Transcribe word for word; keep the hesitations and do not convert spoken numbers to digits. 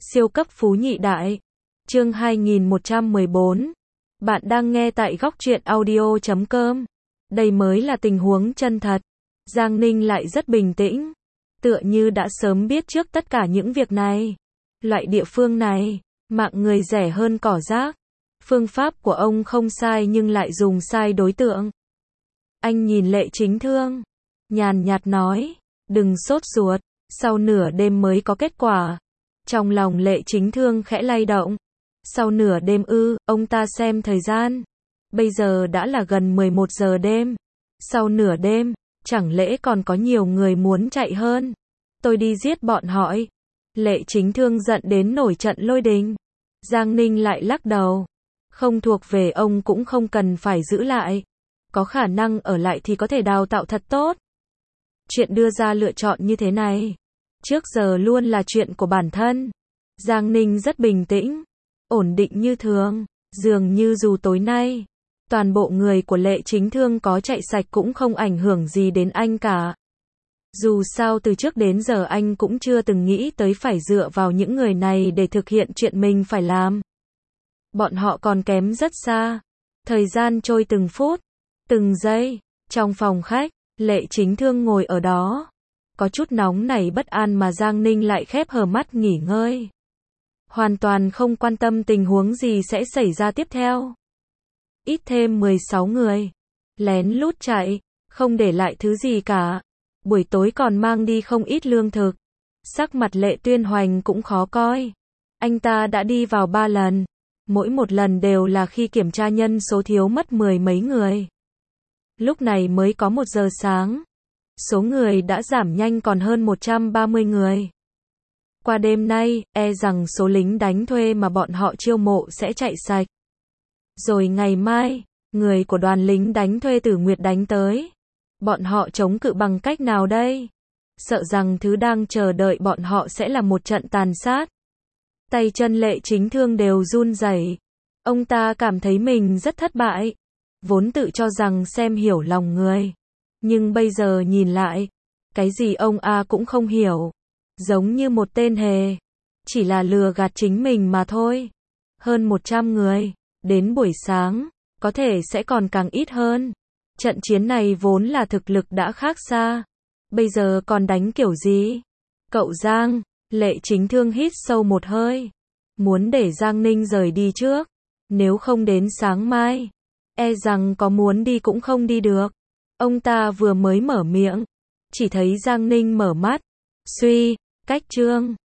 Siêu cấp phú nhị đại. Chương hai nghìn một trăm mười bốn. Bạn đang nghe tại góc truyện audio chấm com. Đây mới là tình huống chân thật. Giang Ninh lại rất bình tĩnh, tựa như đã sớm biết trước tất cả những việc này. Loại địa phương này, mạng người rẻ hơn cỏ rác. Phương pháp của ông không sai nhưng lại dùng sai đối tượng. Anh nhìn Lệ Chính Thương, nhàn nhạt nói, đừng sốt ruột, sau nửa đêm mới có kết quả. Trong lòng Lệ Chính Thương khẽ lay động. Sau nửa đêm ư? Ông ta xem thời gian. Bây giờ đã là gần mười một giờ đêm. Sau nửa đêm, chẳng lẽ còn có nhiều người muốn chạy hơn? Tôi đi giết bọn họ. Lệ Chính Thương giận đến nổi trận lôi đình. Giang Ninh lại lắc đầu. Không thuộc về ông cũng không cần phải giữ lại. Có khả năng ở lại thì có thể đào tạo thật tốt. Chuyện đưa ra lựa chọn như thế này, trước giờ luôn là chuyện của bản thân. Giang Ninh rất bình tĩnh, ổn định như thường. Dường như dù tối nay, toàn bộ người của Lệ Chính Thương có chạy sạch cũng không ảnh hưởng gì đến anh cả. Dù sao từ trước đến giờ anh cũng chưa từng nghĩ tới phải dựa vào những người này để thực hiện chuyện mình phải làm. Bọn họ còn kém rất xa. Thời gian trôi từng phút, từng giây. Trong phòng khách, Lệ Chính Thương ngồi ở đó, có chút nóng nảy bất an mà Giang Ninh lại khép hờ mắt nghỉ ngơi. Hoàn toàn không quan tâm tình huống gì sẽ xảy ra tiếp theo. Ít thêm mười sáu người, lén lút chạy, không để lại thứ gì cả. Buổi tối còn mang đi không ít lương thực. Sắc mặt Lệ Tuyên Hoành cũng khó coi. Anh ta đã đi vào ba lần. Mỗi một lần đều là khi kiểm tra nhân số thiếu mất mười mấy người. Lúc này mới có một giờ sáng. Số người đã giảm nhanh còn hơn một trăm ba mươi người. Qua đêm nay, e rằng số lính đánh thuê mà bọn họ chiêu mộ sẽ chạy sạch. Rồi ngày mai, người của đoàn lính đánh thuê Tử Nguyệt đánh tới. Bọn họ chống cự bằng cách nào đây? Sợ rằng thứ đang chờ đợi bọn họ sẽ là một trận tàn sát. Tay chân Lệ Chính Thương đều run rẩy. Ông ta cảm thấy mình rất thất bại. Vốn tự cho rằng xem hiểu lòng người. Nhưng bây giờ nhìn lại, cái gì ông A cũng không hiểu. Giống như một tên hề. Chỉ là lừa gạt chính mình mà thôi. Hơn một trăm người. Đến buổi sáng, có thể sẽ còn càng ít hơn. Trận chiến này vốn là thực lực đã khác xa. Bây giờ còn đánh kiểu gì? Cậu Giang, Lệ Chính Thương hít sâu một hơi. Muốn để Giang Ninh rời đi trước. Nếu không đến sáng mai, e rằng có muốn đi cũng không đi được. Ông ta vừa mới mở miệng, chỉ thấy Giang Ninh mở mắt. Suy, cách chương.